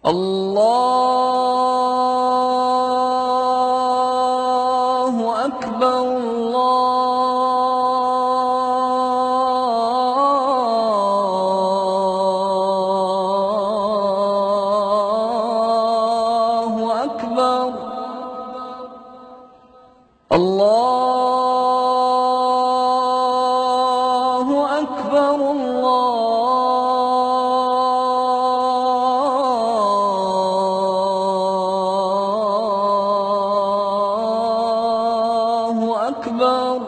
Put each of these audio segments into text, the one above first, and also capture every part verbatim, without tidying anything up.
الله أكبر الله أكبر الله أكبر الله أكبر.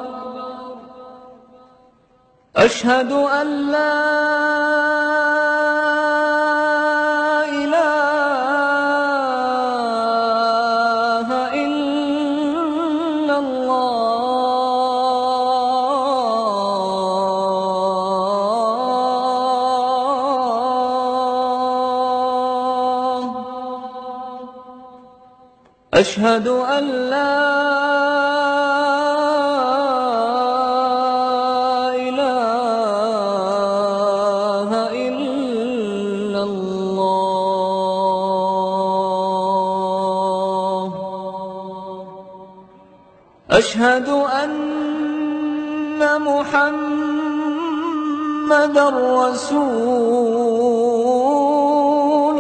أشهد أن لا إله إلا الله. أشهد أن لا إله إلا الله. أشهد أن محمدًا رسول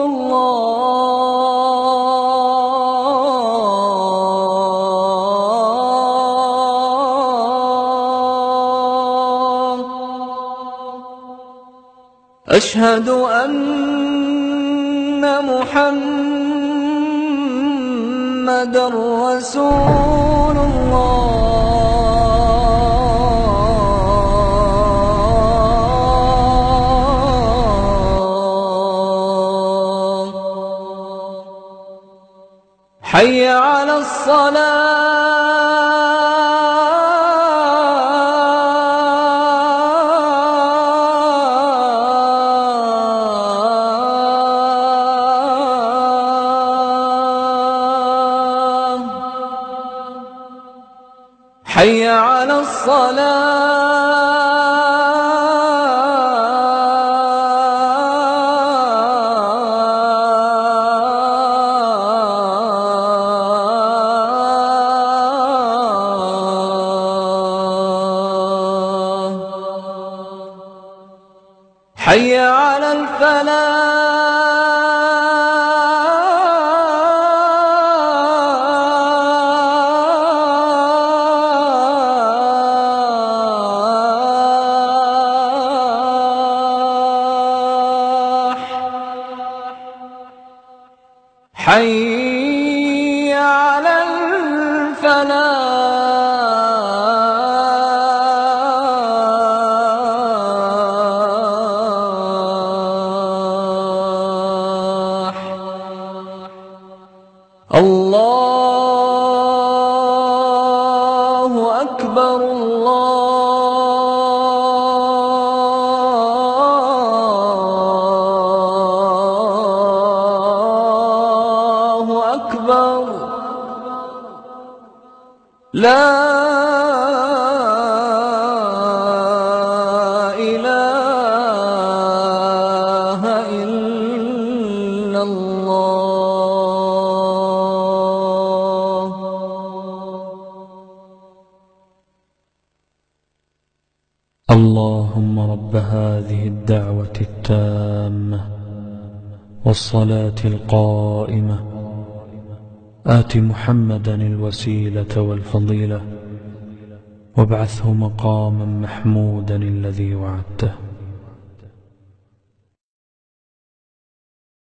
الله. أشهد أن محمدًا رسول الله. حي على الصلاة. حي على الصلاة. حي على الفلاح. حي على الفلاح. الله أكبر الله أكبر. لا إله إلا الله. اللهم رب هذه الدعوة التامة والصلاة القائمة آت محمدا الوسيلة والفضيلة وابعثه مقاما محمودا الذي وعدته.